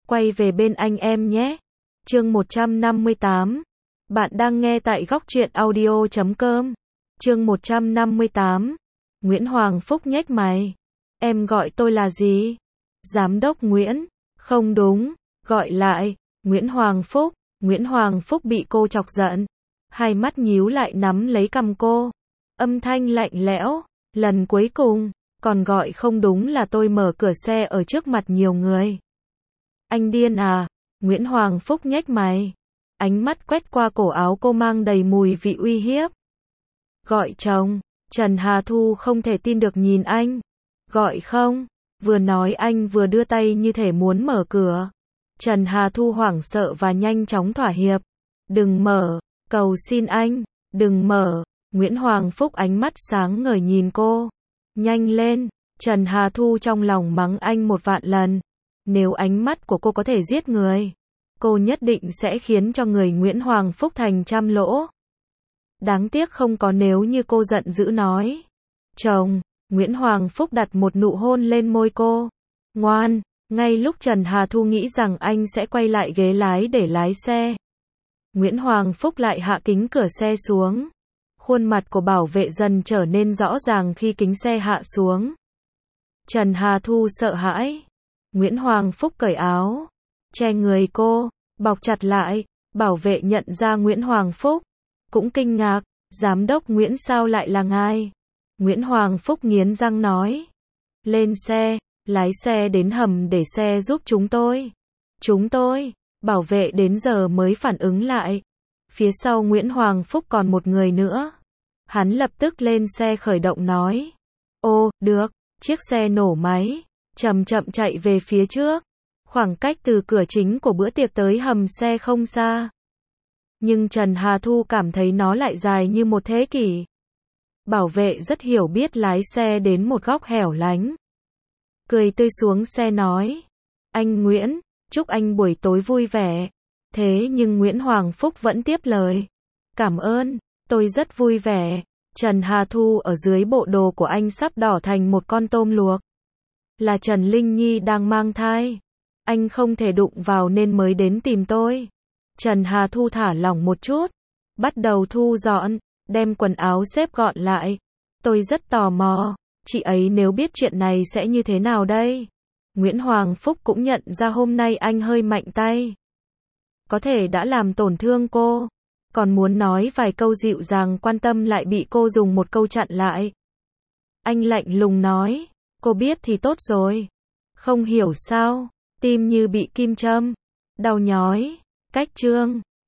quay về bên anh em nhé. Chương 158. Bạn đang nghe tại góc truyện audio.com. Chương 158. Nguyễn Hoàng Phúc nhếch mày. Em gọi tôi là gì? Giám đốc Nguyễn. Không đúng, gọi lại, Nguyễn Hoàng Phúc. Nguyễn Hoàng Phúc bị cô chọc giận. Hai mắt nhíu lại nắm lấy cằm cô. Âm thanh lạnh lẽo. Lần cuối cùng, còn gọi không đúng là tôi mở cửa xe ở trước mặt nhiều người. Anh điên à? Nguyễn Hoàng Phúc nhếch mày. Ánh mắt quét qua cổ áo cô mang đầy mùi vị uy hiếp. Gọi chồng. Trần Hà Thu không thể tin được nhìn anh. Gọi không? Vừa nói anh vừa đưa tay như thể muốn mở cửa. Trần Hà Thu hoảng sợ và nhanh chóng thỏa hiệp. Đừng mở, cầu xin anh, đừng mở. Nguyễn Hoàng Phúc ánh mắt sáng ngời nhìn cô. Nhanh lên, Trần Hà Thu trong lòng mắng anh 1.000.000 lần. Nếu ánh mắt của cô có thể giết người, cô nhất định sẽ khiến cho người Nguyễn Hoàng Phúc thành trăm lỗ. Đáng tiếc không có nếu như cô giận dữ nói. Chồng, Nguyễn Hoàng Phúc đặt một nụ hôn lên môi cô. Ngoan, ngay lúc Trần Hà Thu nghĩ rằng anh sẽ quay lại ghế lái để lái xe. Nguyễn Hoàng Phúc lại hạ kính cửa xe xuống. Khuôn mặt của bảo vệ dần trở nên rõ ràng khi kính xe hạ xuống. Trần Hà Thu sợ hãi. Nguyễn Hoàng Phúc cởi áo, che người cô, bọc chặt lại. Bảo vệ nhận ra Nguyễn Hoàng Phúc, cũng kinh ngạc. Giám đốc Nguyễn sao lại là ngài? Nguyễn Hoàng Phúc nghiến răng nói. Lên xe, lái xe đến hầm để xe giúp chúng tôi. Chúng tôi, bảo vệ đến giờ mới phản ứng lại. Phía sau Nguyễn Hoàng Phúc còn một người nữa. Hắn lập tức lên xe khởi động nói. Ô, được, chiếc xe nổ máy, chậm chậm chạy về phía trước. Khoảng cách từ cửa chính của bữa tiệc tới hầm xe không xa. Nhưng Trần Hà Thu cảm thấy nó lại dài như một thế kỷ. Bảo vệ rất hiểu biết lái xe đến một góc hẻo lánh. Cười tươi xuống xe nói. Anh Nguyễn, chúc anh buổi tối vui vẻ. Thế nhưng Nguyễn Hoàng Phúc vẫn tiếp lời. Cảm ơn, tôi rất vui vẻ. Trần Hà Thu ở dưới bộ đồ của anh sắp đỏ thành một con tôm luộc. Là Trần Linh Nhi đang mang thai. Anh không thể đụng vào nên mới đến tìm tôi. Trần Hà Thu thả lỏng một chút. Bắt đầu thu dọn, đem quần áo xếp gọn lại. Tôi rất tò mò, chị ấy nếu biết chuyện này sẽ như thế nào đây? Nguyễn Hoàng Phúc cũng nhận ra hôm nay anh hơi mạnh tay. Có thể đã làm tổn thương cô. Còn muốn nói vài câu dịu dàng quan tâm lại bị cô dùng một câu chặn lại. Anh lạnh lùng nói. Cô biết thì tốt rồi. Không hiểu sao, tim như bị kim châm. Đau nhói. Cách chương